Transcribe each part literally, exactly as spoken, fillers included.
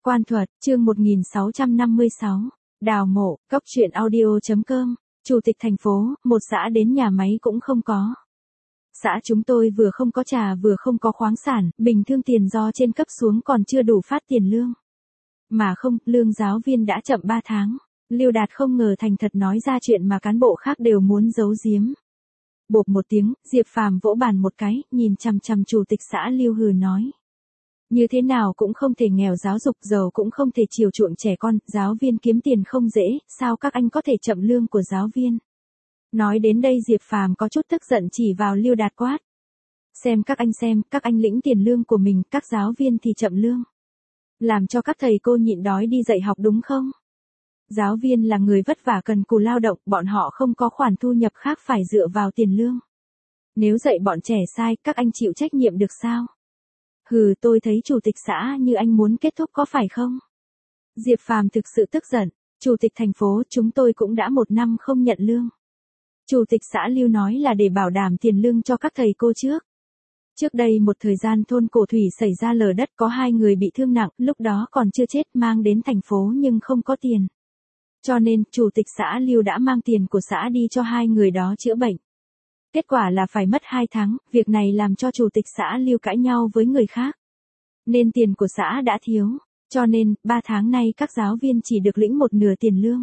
Quan thuật, chương một nghìn sáu trăm năm mươi sáu. Đào mộ, cóc truyện audio chấm com. Chủ tịch thành phố, một xã đến nhà máy cũng không có. Xã chúng tôi vừa không có trà vừa không có khoáng sản, bình thường tiền do trên cấp xuống còn chưa đủ phát tiền lương. Mà không, lương giáo viên đã chậm ba tháng. Lưu Đạt không ngờ thành thật nói ra chuyện mà cán bộ khác đều muốn giấu giếm. Bộp một tiếng, Diệp Phàm vỗ bàn một cái, nhìn chằm chằm chủ tịch xã Lưu hừ nói. Như thế nào cũng không thể nghèo giáo dục, giàu cũng không thể chiều chuộng trẻ con, giáo viên kiếm tiền không dễ, sao các anh có thể chậm lương của giáo viên? Nói đến đây Diệp Phàm có chút tức giận chỉ vào Lưu Đạt quát. Xem các anh xem, các anh lĩnh tiền lương của mình, các giáo viên thì chậm lương. Làm cho các thầy cô nhịn đói đi dạy học đúng không? Giáo viên là người vất vả cần cù lao động, bọn họ không có khoản thu nhập khác phải dựa vào tiền lương. Nếu dạy bọn trẻ sai, các anh chịu trách nhiệm được sao? Hừ, tôi thấy chủ tịch xã như anh muốn kết thúc có phải không? Diệp Phàm thực sự tức giận. Chủ tịch thành phố, chúng tôi cũng đã một năm không nhận lương. Chủ tịch xã Lưu nói là để bảo đảm tiền lương cho các thầy cô trước. Trước đây một thời gian thôn Cổ Thủy xảy ra lở đất, có hai người bị thương nặng, lúc đó còn chưa chết, mang đến thành phố nhưng không có tiền. Cho nên, chủ tịch xã Lưu đã mang tiền của xã đi cho hai người đó chữa bệnh. Kết quả là phải mất hai tháng, việc này làm cho chủ tịch xã Lưu cãi nhau với người khác. Nên tiền của xã đã thiếu, cho nên, ba tháng nay các giáo viên chỉ được lĩnh một nửa tiền lương.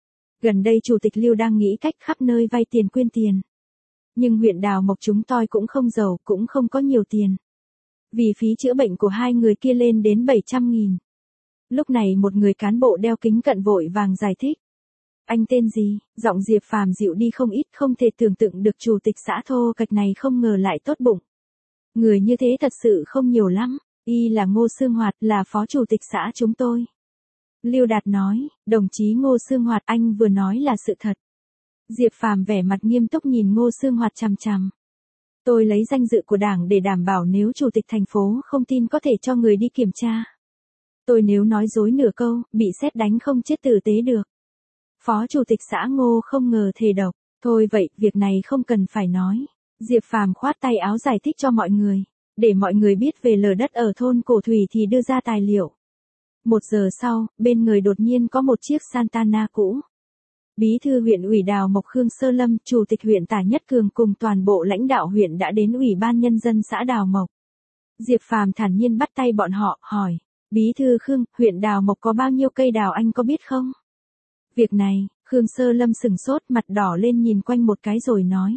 Gần đây chủ tịch Lưu đang nghĩ cách khắp nơi vay tiền quyên tiền. Nhưng huyện Đào Mộc chúng tôi cũng không giàu, cũng không có nhiều tiền. Vì phí chữa bệnh của hai người kia lên đến bảy trăm nghìn. Lúc này một người cán bộ đeo kính cận vội vàng giải thích. Anh tên gì? Giọng Diệp Phàm dịu đi không ít, không thể tưởng tượng được chủ tịch xã thô kệch này không ngờ lại tốt bụng. Người như thế thật sự không nhiều lắm, y là Ngô Sương Hoạt, là phó chủ tịch xã chúng tôi. Lưu Đạt nói, đồng chí Ngô Sương Hoạt, anh vừa nói là sự thật. Diệp Phàm vẻ mặt nghiêm túc nhìn Ngô Sương Hoạt chằm chằm. Tôi lấy danh dự của đảng để đảm bảo nếu chủ tịch thành phố không tin có thể cho người đi kiểm tra. Tôi nếu nói dối nửa câu, bị sét đánh không chết tử tế được. Phó chủ tịch xã Ngô không ngờ thề độc, thôi vậy, việc này không cần phải nói. Diệp Phàm khoát tay áo giải thích cho mọi người, để mọi người biết về lở đất ở thôn Cổ Thủy thì đưa ra tài liệu. Một giờ sau, bên người đột nhiên có một chiếc Santana cũ. Bí thư huyện ủy Đào Mộc Khương Sơ Lâm, chủ tịch huyện Tả Nhất Cường cùng toàn bộ lãnh đạo huyện đã đến ủy ban nhân dân xã Đào Mộc. Diệp Phàm thản nhiên bắt tay bọn họ, hỏi, Bí thư Khương, huyện Đào Mộc có bao nhiêu cây đào anh có biết không? Việc này, Khương Sơ Lâm sừng sốt, mặt đỏ lên nhìn quanh một cái rồi nói.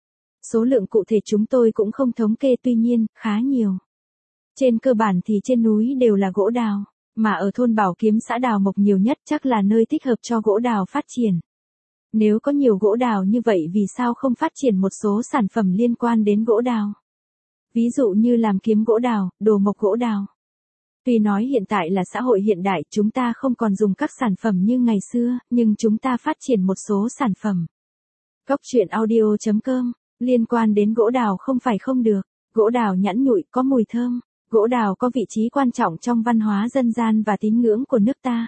Số lượng cụ thể chúng tôi cũng không thống kê, tuy nhiên, khá nhiều. Trên cơ bản thì trên núi đều là gỗ đào, mà ở thôn Bảo Kiếm xã Đào Mộc nhiều nhất chắc là nơi thích hợp cho gỗ đào phát triển. Nếu có nhiều gỗ đào như vậy vì sao không phát triển một số sản phẩm liên quan đến gỗ đào? Ví dụ như làm kiếm gỗ đào, đồ mộc gỗ đào. Tuy nói hiện tại là xã hội hiện đại, chúng ta không còn dùng các sản phẩm như ngày xưa, nhưng chúng ta phát triển một số sản phẩm. Cóc truyện audio chấm com, liên quan đến gỗ đào không phải không được, gỗ đào nhẵn nhụi, có mùi thơm, gỗ đào có vị trí quan trọng trong văn hóa dân gian và tín ngưỡng của nước ta.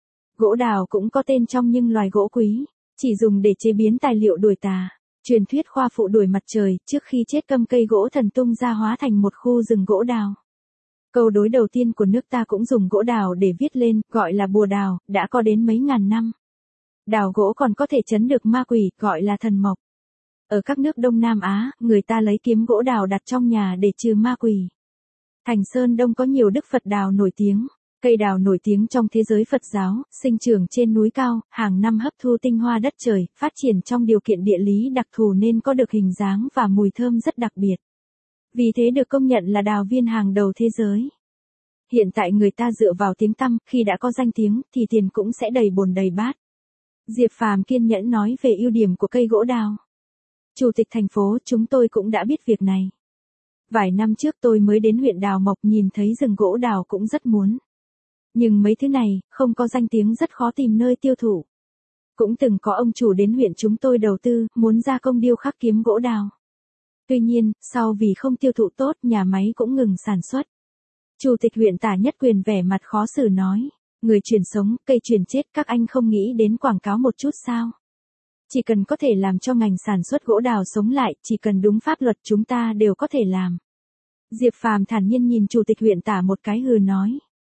Gỗ đào cũng có tên trong nhưng loài gỗ quý, chỉ dùng để chế biến tài liệu đuổi tà. Truyền thuyết khoa phụ đuổi mặt trời, trước khi chết câm cây gỗ thần tung ra hóa thành một khu rừng gỗ đào. Câu đối đầu tiên của nước ta cũng dùng gỗ đào để viết lên, gọi là bùa đào, đã có đến mấy ngàn năm. Đào gỗ còn có thể trấn được ma quỷ, gọi là thần mộc. Ở các nước Đông Nam Á, người ta lấy kiếm gỗ đào đặt trong nhà để trừ ma quỷ. Thành Sơn Đông có nhiều đức Phật đào nổi tiếng. Cây đào nổi tiếng trong thế giới Phật giáo, sinh trưởng trên núi cao, hàng năm hấp thu tinh hoa đất trời, phát triển trong điều kiện địa lý đặc thù nên có được hình dáng và mùi thơm rất đặc biệt. Vì thế được công nhận là đào viên hàng đầu thế giới. Hiện tại người ta dựa vào tiếng tăm, khi đã có danh tiếng, thì tiền cũng sẽ đầy bồn đầy bát. Diệp Phàm kiên nhẫn nói về ưu điểm của cây gỗ đào. Chủ tịch thành phố, chúng tôi cũng đã biết việc này. Vài năm trước tôi mới đến huyện Đào Mộc, nhìn thấy rừng gỗ đào cũng rất muốn. Nhưng mấy thứ này, không có danh tiếng rất khó tìm nơi tiêu thụ. Cũng từng có ông chủ đến huyện chúng tôi đầu tư, muốn gia công điêu khắc kiếm gỗ đào. Tuy nhiên, sau vì không tiêu thụ tốt, nhà máy cũng ngừng sản xuất. Chủ tịch huyện Tả Nhất Quyền vẻ mặt khó xử nói, người truyền sống, cây truyền chết, các anh không nghĩ đến quảng cáo một chút sao? Chỉ cần có thể làm cho ngành sản xuất gỗ đào sống lại, chỉ cần đúng pháp luật chúng ta đều có thể làm. Diệp Phàm thản nhiên nhìn chủ tịch huyện Tả một cái hừ nói.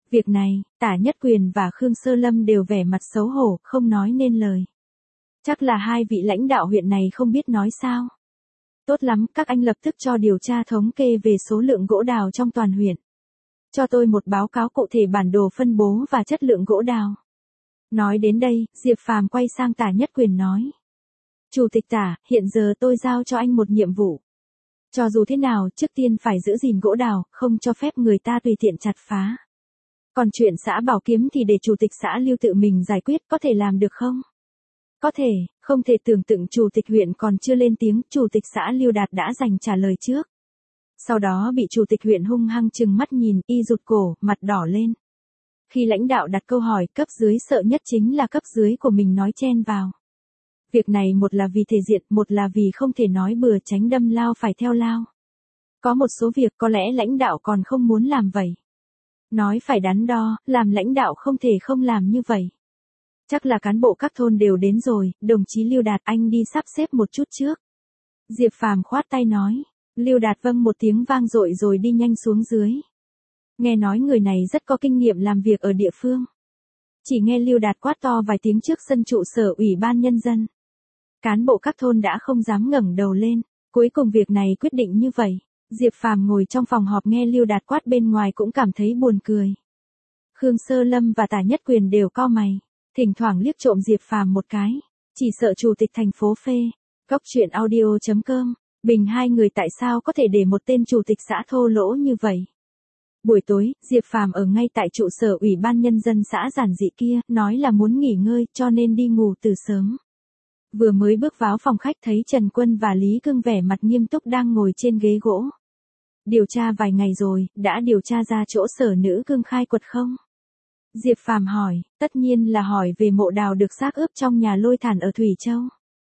Việc này, Tả Nhất Quyền và Khương Sơ Lâm đều vẻ mặt xấu hổ, không nói nên lời. Chắc là hai vị lãnh đạo huyện này không biết nói sao. Tốt lắm, các anh lập tức cho điều tra thống kê về số lượng gỗ đào trong toàn huyện. Cho tôi một báo cáo cụ thể bản đồ phân bố và chất lượng gỗ đào. Nói đến đây, Diệp Phàm quay sang Tả Nhất Quyền nói. Chủ tịch Tả, hiện giờ tôi giao cho anh một nhiệm vụ. Cho dù thế nào, trước tiên phải giữ gìn gỗ đào, không cho phép người ta tùy tiện chặt phá. Còn chuyện xã Bảo Kiếm thì để chủ tịch xã Lưu tự mình giải quyết, có thể làm được không? Có thể, không thể tưởng tượng chủ tịch huyện còn chưa lên tiếng, chủ tịch xã Lưu Đạt đã giành trả lời trước. Sau đó bị chủ tịch huyện hung hăng trừng mắt nhìn, y rụt cổ, mặt đỏ lên. Khi lãnh đạo đặt câu hỏi, cấp dưới sợ nhất chính là cấp dưới của mình nói chen vào. Việc này một là vì thể diện, một là vì không thể nói bừa tránh đâm lao phải theo lao. Có một số việc có lẽ lãnh đạo còn không muốn làm vậy. Nói phải đắn đo, làm lãnh đạo không thể không làm như vậy. Chắc là cán bộ các thôn đều đến rồi, đồng chí Lưu Đạt anh đi sắp xếp một chút trước. Diệp Phàm khoát tay nói. Lưu Đạt vâng một tiếng vang dội rồi đi nhanh xuống dưới. Nghe nói người này rất có kinh nghiệm làm việc ở địa phương. Chỉ nghe Lưu Đạt quát to vài tiếng trước sân trụ sở ủy ban nhân dân. Cán bộ các thôn đã không dám ngẩng đầu lên, cuối cùng việc này quyết định như vậy. Diệp Phàm ngồi trong phòng họp nghe Lưu Đạt quát bên ngoài cũng cảm thấy buồn cười. Khương Sơ Lâm và Tả Nhất Quyền đều cau mày, thỉnh thoảng liếc trộm Diệp Phàm một cái, chỉ sợ chủ tịch thành phố phê. Góc truyện audio chấm com, bình hai người tại sao có thể để một tên chủ tịch xã thô lỗ như vậy. Buổi tối, Diệp Phàm ở ngay tại trụ sở ủy ban nhân dân xã giản dị kia, nói là muốn nghỉ ngơi cho nên đi ngủ từ sớm. Vừa mới bước vào phòng khách thấy Trần Quân và Lý Cương vẻ mặt nghiêm túc đang ngồi trên ghế gỗ. Điều tra vài ngày rồi, đã điều tra ra chỗ sở nữ cương khai quật không? Diệp Phàm hỏi, tất nhiên là hỏi về mộ đào được xác ướp trong nhà Lôi Thản ở Thủy Châu.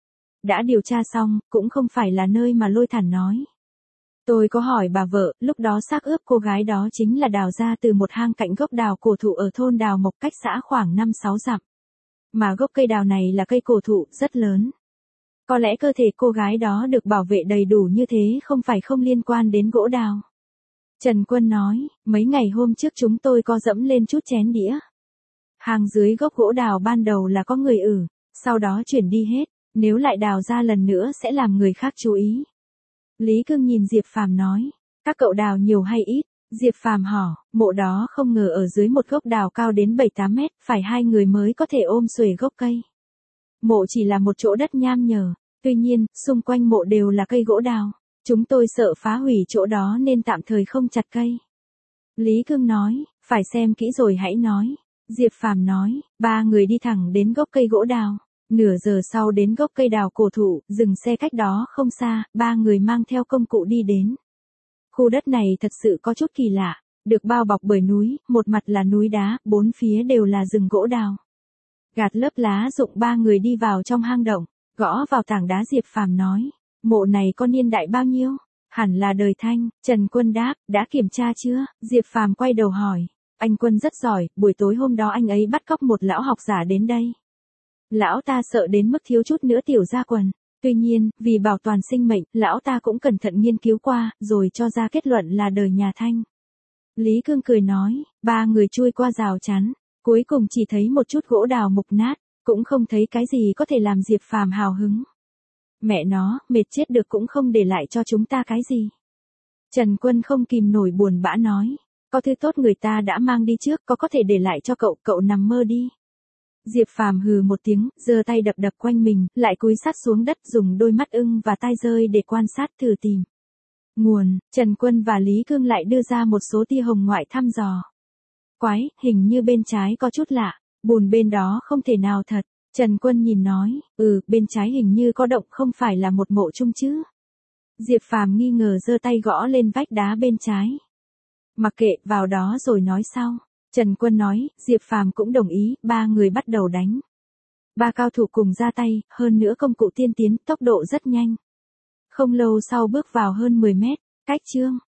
Đã điều tra xong, cũng không phải là nơi mà Lôi Thản nói. Tôi có hỏi bà vợ, lúc đó xác ướp cô gái đó chính là đào ra từ một hang cạnh gốc đào cổ thụ ở thôn Đào Mộc cách xã khoảng năm sáu dặm. Mà gốc cây đào này là cây cổ thụ rất lớn. Có lẽ cơ thể cô gái đó được bảo vệ đầy đủ như thế không phải không liên quan đến gỗ đào. Trần Quân nói, mấy ngày hôm trước chúng tôi có dẫm lên chút chén đĩa. Hàng dưới gốc gỗ đào ban đầu là có người ở, sau đó chuyển đi hết, nếu lại đào ra lần nữa sẽ làm người khác chú ý. Lý Cương nhìn Diệp Phàm nói, các cậu đào nhiều hay ít? Diệp Phàm hỏi, mộ đó không ngờ ở dưới một gốc đào cao đến bảy tám mét, phải hai người mới có thể ôm xuể gốc cây. Mộ chỉ là một chỗ đất nham nhở, tuy nhiên, xung quanh mộ đều là cây gỗ đào. Chúng tôi sợ phá hủy chỗ đó nên tạm thời không chặt cây. Lý Cương nói, phải xem kỹ rồi hãy nói. Diệp Phàm nói, ba người đi thẳng đến gốc cây gỗ đào. Nửa giờ sau đến gốc cây đào cổ thụ, dừng xe cách đó không xa, ba người mang theo công cụ đi đến. Khu đất này thật sự có chút kỳ lạ, được bao bọc bởi núi, một mặt là núi đá, bốn phía đều là rừng gỗ đào. Gạt lớp lá rụng ba người đi vào trong hang động, gõ vào tảng đá. Diệp Phàm nói, mộ này có niên đại bao nhiêu? Hẳn là đời Thanh. Trần Quân đáp, đã kiểm tra chưa? Diệp Phàm quay đầu hỏi, anh Quân rất giỏi, buổi tối hôm đó anh ấy bắt cóc một lão học giả đến đây. Lão ta sợ đến mức thiếu chút nữa tiểu ra quần. Tuy nhiên, vì bảo toàn sinh mệnh, lão ta cũng cẩn thận nghiên cứu qua, rồi cho ra kết luận là đời nhà Thanh. Lý Cương cười nói, ba người chui qua rào chắn, cuối cùng chỉ thấy một chút gỗ đào mục nát, cũng không thấy cái gì có thể làm Diệp Phàm hào hứng. Mẹ nó, mệt chết được cũng không để lại cho chúng ta cái gì. Trần Quân không kìm nổi buồn bã nói, có thứ tốt người ta đã mang đi trước, có có thể để lại cho cậu, cậu nằm mơ đi. Diệp Phàm hừ một tiếng, giơ tay đập đập quanh mình, lại cúi sát xuống đất dùng đôi mắt ưng và tai rơi để quan sát thử tìm nguồn. Trần Quân và Lý Cương lại đưa ra một số tia hồng ngoại thăm dò. Quái, hình như bên trái có chút lạ, bùn bên đó không thể nào thật. Trần Quân nhìn nói, ừ, bên trái hình như có động, không phải là một mộ chung chứ. Diệp Phàm nghi ngờ giơ tay gõ lên vách đá bên trái. Mặc kệ, vào đó rồi nói sau. Trần Quân nói, Diệp Phàm cũng đồng ý, ba người bắt đầu đánh. Ba cao thủ cùng ra tay, hơn nữa công cụ tiên tiến, tốc độ rất nhanh. Không lâu sau bước vào hơn mười mét, cách chương.